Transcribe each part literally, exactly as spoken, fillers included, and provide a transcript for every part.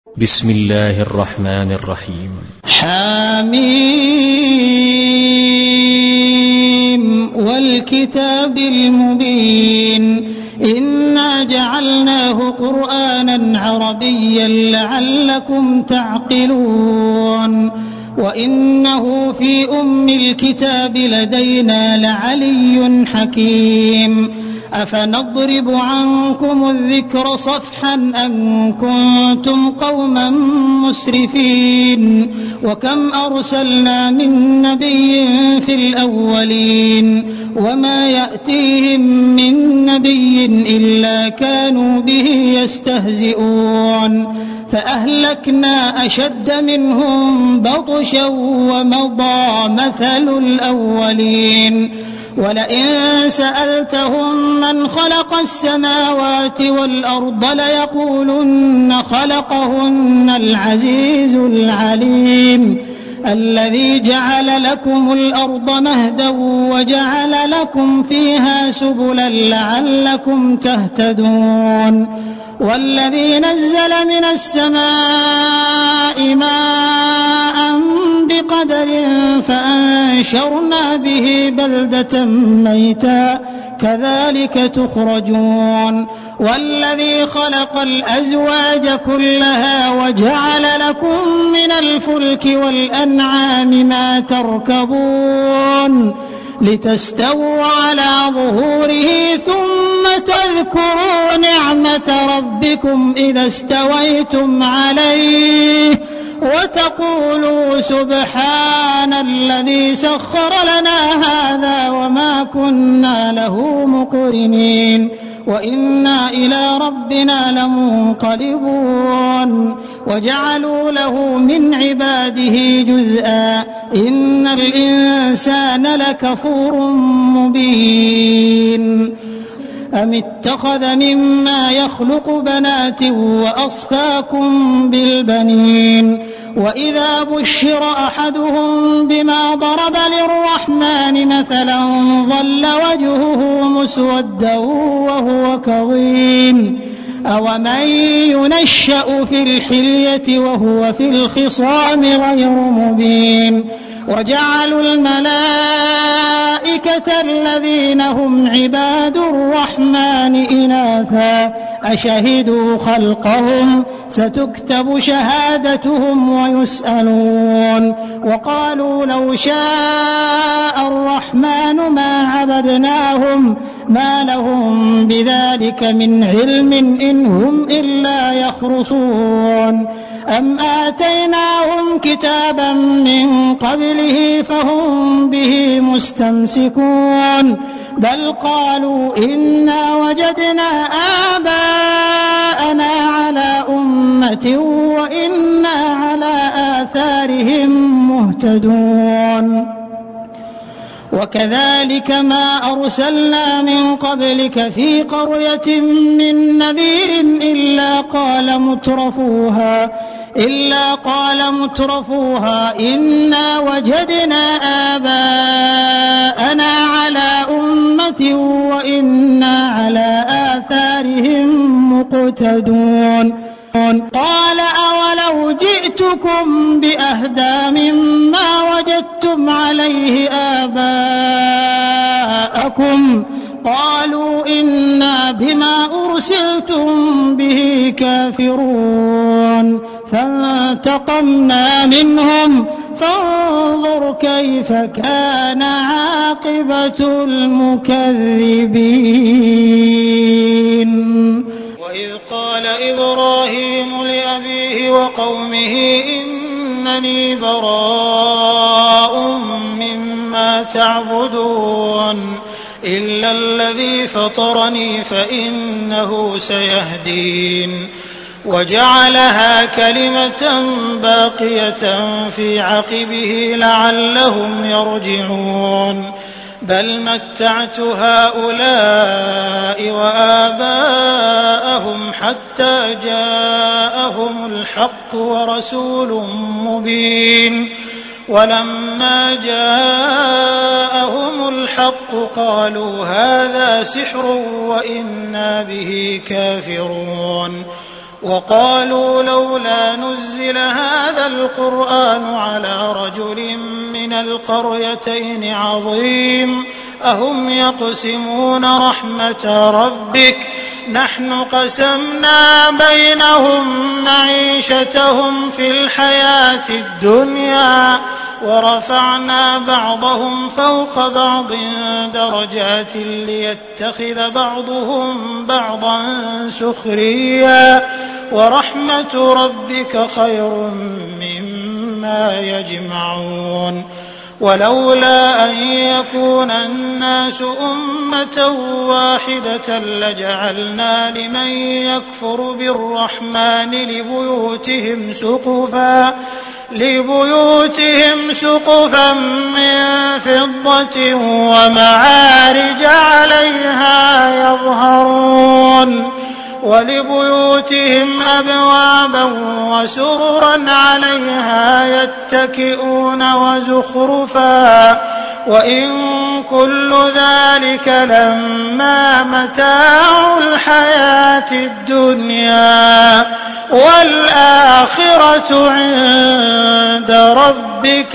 بسم الله الرحمن الرحيم. حميم والكتاب المبين إنا جعلناه قرآنا عربيا لعلكم تعقلون وإنه في أم الكتاب لدينا لعلي حكيم أفنضرب عنكم الذكر صفحا أن كنتم قوما مسرفين وكم أرسلنا من نبي في الأولين وما يأتيهم من نبي إلا كانوا به يستهزئون فأهلكنا أشد منهم بطشا ومضى مثل الأولين ولئن سألتهم من خلق السماوات والأرض ليقولن خلقهن العزيز العليم الذي جعل لكم الأرض مهدا وجعل لكم فيها سبلا لعلكم تهتدون والذي نزل من السماء ماء بقدر فأنشرنا به بلدة ميتا كذلك تخرجون والذي خلق الأزواج كلها وجعل لكم من الفلك والأنعام ما تركبون لتستووا على ظهوره ثم تذكروا نعمة ربكم إذا استويتم عليه وتقولوا سبحان الذي سخر لنا هذا وما كنا له مقرنين وإنا إلى ربنا لمنقلبون وجعلوا له من عباده جزءا إن الإنسان لكفور مبين أم اتخذ مما يخلق بنات وأصفاكم بالبنين وإذا بشر أحدهم بما ضرب للرحمن مثلا ظل وجهه مسودا وهو كظيم أومن ينشأ في الحلية وهو في الخصام غير مبين وجعلوا الملائكة الذين هم عباد الرحمن إناثا أشهدوا خلقهم ستكتب شهادتهم ويسألون وقالوا لو شاء الرحمن ما عبدناهم ما لهم بذلك من علم إن هم إلا يخرصون أم آتيناهم كتابا من قبله فهم به مستمسكون بل قالوا إنا وجدنا آباءنا على أمة وإنا على آثارهم مهتدون وكذلك ما أرسلنا من قبلك في قرية من نذير إلا قال مترفوها إلا قال مترفوها إنا وجدنا آباءنا على أمة وإنا على آثارهم مقتدون قال أولو جئتكم بأهدى مما وجدتم عليه آباءكم قالوا إنا بما أرسلتم به كافرون فانتقمنا منهم فانظر كيف كان عاقبة المكذبين. وإذ قال إبراهيم لأبيه وقومه إنني براء مما تعبدون إلا الذي فطرني فإنه سيهدين وجعلها كلمة باقية في عقبه لعلهم يرجعون بل متعت هؤلاء وآباءهم حتى جاءهم الحق ورسول مبين ولما جاءهم الحق قالوا هذا سحر وإنا به كافرون وقالوا لولا نزل هذا القرآن على رجل من القريتين عظيم أهم يقسمون رحمة ربك نحن قسمنا بينهم معيشتهم في الحياة الدنيا ورفعنا بعضهم فوق بعض درجات ليتخذ بعضهم بعضا سخريا ورحمة ربك خير مما يجمعون ولولا أن يكون الناس أمة واحدة لجعلنا لمن يكفر بالرحمن لبيوتهم سقفا لبيوتهم سقفا من فضة ومعارج عليها يظهرون ولبيوتهم أبوابا وسررا عليها يتكئون وزخرفا وإن كل ذلك لما متاع الحياة الدنيا والآخرة عند ربك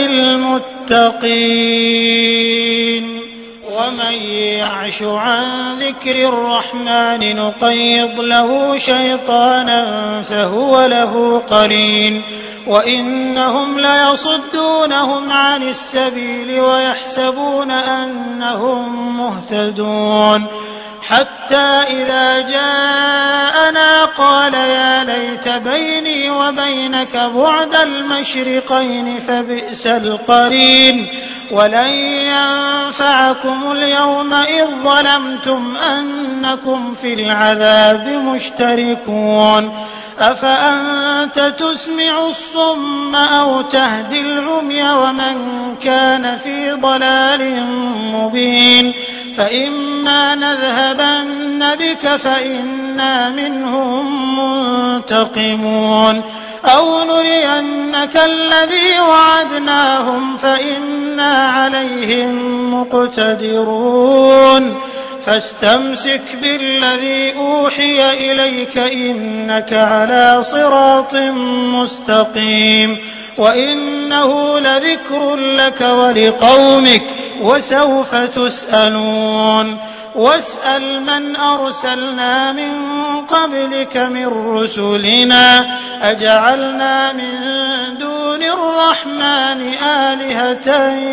للمتقين ومن يعش عن ذكر الرحمن نقيض له شيطانا فهو له قرين وإنهم ليصدونهم عن السبيل ويحسبون أنهم مهتدون حتى إذا جاءنا قال يا ليت بيني وبينك بعد المشرقين فبئس القرين ولن ينفعكم اليوم إذ ظلمتم أنكم في العذاب مشتركون أفأنت تسمع الصم أو تهدي العمي ومن كان في ضلال مبين فإما نذهبن بك فإنا منهم منتقمون أو نرينك الذي وعدناهم فإنا عليهم مقتدرون فاستمسك بالذي أوحي إليك إنك على صراط مستقيم وإنه لذكر لك ولقومك وسوف تسألون واسأل من أرسلنا من قبلك من رسلنا أجعلنا من دون الرحمن آلهة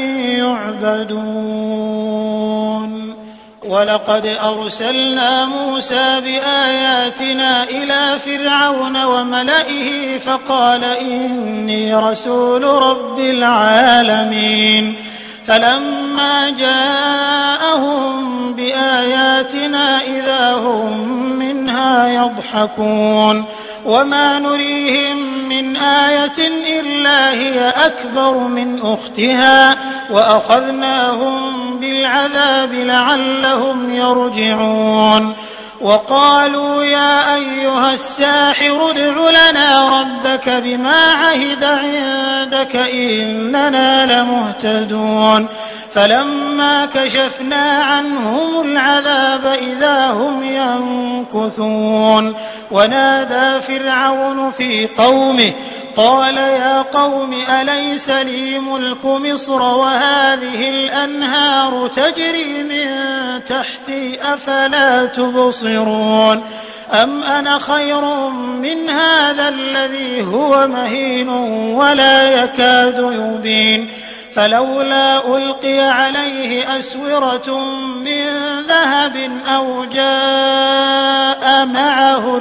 يعبدون ولقد أرسلنا موسى بآياتنا إلى فرعون وملئه فقال إني رسول رب العالمين فلما جاءهم بآياتنا إذا هم منها يضحكون وما نريهم من آية إلا هي أكبر من أختها وأخذناهم بالعذاب لعلهم يرجعون وقالوا يا أيها الساحر ادع لنا ربك بما عهد عندك إننا لمهتدون فلما كشفنا عنهم العذاب إذا هم ينكثون ونادى فرعون في قومه قال يا قوم أليس لي ملك مصر وهذه الأنهار تجري من تحتي أفلا تبصرون أم أنا خير من هذا الذي هو مهين ولا يكاد يبين فلولا ألقي عليه أسورة من ذهب أو جاء معه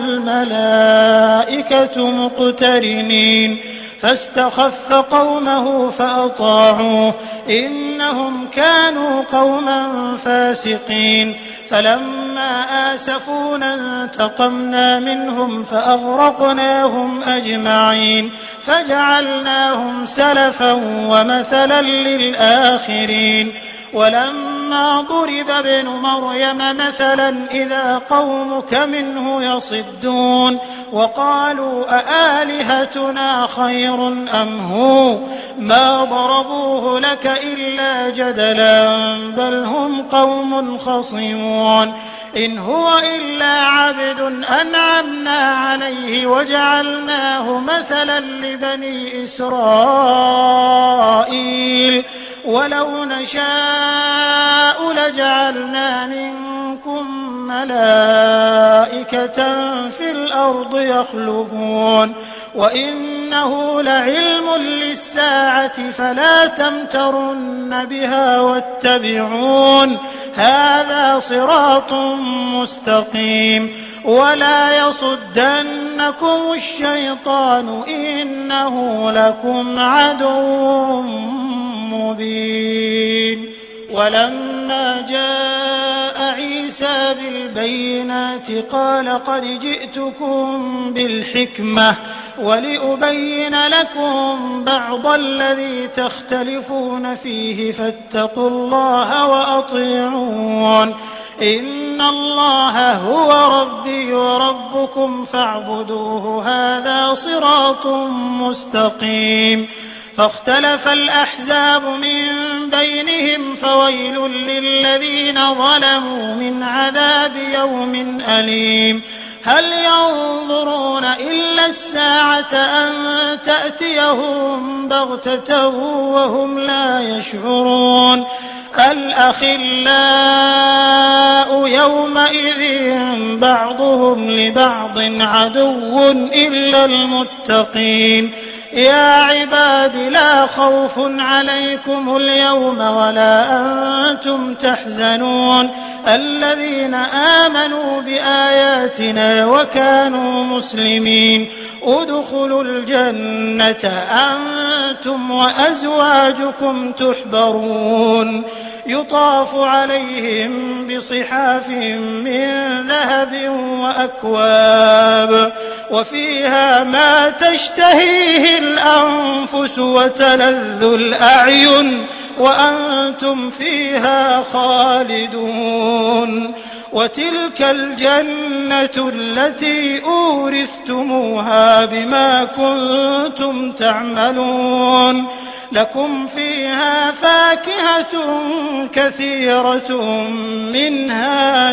الملائكة مقترنين فاستخف قومه فأطاعوه إنهم كانوا قوما فاسقين فلما آسفونا انتقمنا منهم فأغرقناهم أجمعين فجعلناهم سلفا ومثلا للآخرين ولما ضرب ابن مريم مثلا إذا قومك منه يصدون وقالوا أآلهتنا خير أم هو ما ضربوه لك إلا جدلا بل هم قوم خصمون إن هو إلا عبد أنعمنا عليه وجعلناه مثلا لبني إسرائيل ولو نشاء لجعلنا منكم ملائكة في الأرض يخلفون وإنه لعلم للساعة فلا تمترن بها واتبعون هذا صراط مستقيم ولا يصدنكم الشيطان إنه لكم عدو مبين. ولما جاء عيسى بالبينات قال قد جئتكم بالحكمة ولأبين لكم بعض الذي تختلفون فيه فاتقوا الله وأطيعون إن الله هو ربي وربكم فاعبدوه هذا صراط مستقيم. فاختلف الأحزاب من بينهم فويل للذين ظلموا من عذاب يوم أليم. هل ينظرون إلا الساعة أن تأتيهم بغتة وهم لا يشعرون الأخلاء يومئذ بعضهم لبعض عدو إلا المتقين. يا عباد لا خوف عليكم اليوم ولا أنتم تحزنون الذين آمنوا بآياتنا وكانوا مسلمين ادخلوا الجنة أنتم وأزواجكم تحبرون يطاف عليهم بصحاف من ذهب وأكواب وفيها ما تشتهيه الأنفس وتلذ الأعين وأنتم فيها خالدون. وتلك الجنة التي أورثتموها بما كنتم تعملون لكم فيها فاكهة كثيرة منها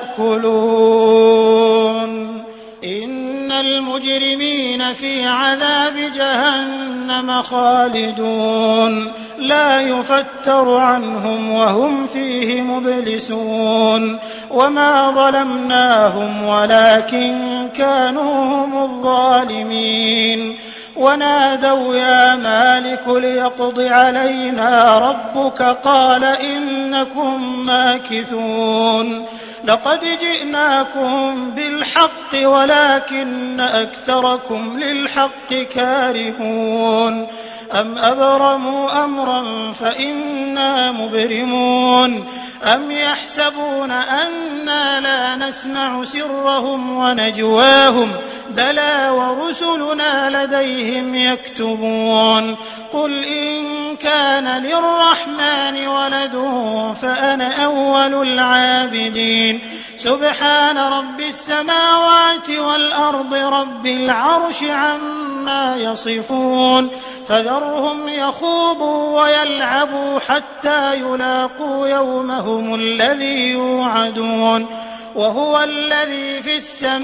تأكلون. إن المجرمين في عذاب جهنم خالدون لا يفتر عنهم وهم فيه مبلسون. وما ظلمناهم ولكن كانوا هم الظالمين. ونادوا يا مالك ليقض علينا ربك قال إنكم ماكثون لقد جئناكم بالحق ولكن أكثركم للحق كارهون. أم أبرموا أمرا فإنا مبرمون أم يحسبون أنا لا نسمع سرهم ونجواهم بلى ورسلنا لديهم يكتبون. قل إن كان للرحمن ولد فأنا أول العابدين. سبحان رب السماوات والأرض رب العرش عما يصفون. فذرهم يخوضوا ويلعبوا حتى يلاقوا يومهم الذي يوعدون. وهو الذي في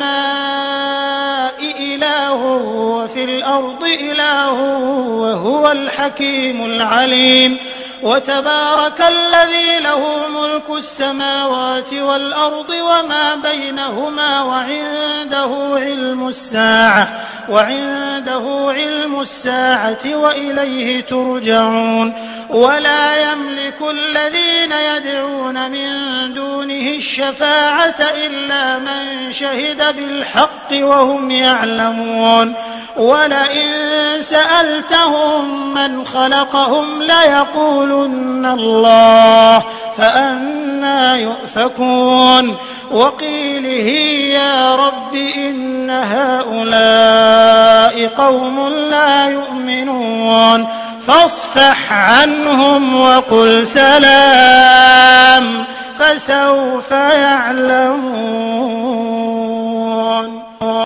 السماء إله وفي الأرض إله وهو الحكيم العليم. وتبارك الذي له ملك السماوات والأرض وما بينهما وعنده علم الساعة وعنده علم الساعة وإليه ترجعون. ولا يملك الذين يدعون من دونه الشفاعة إلا من شهد بالحق وهم يعلمون. ولئن سألتهم من خلقهم ليقولن الله فأنى يؤفكون. وقيله يا رب إن هؤلاء قوم لا يؤمنون فاصفح عنهم وقل سلام فسوف يعلمون.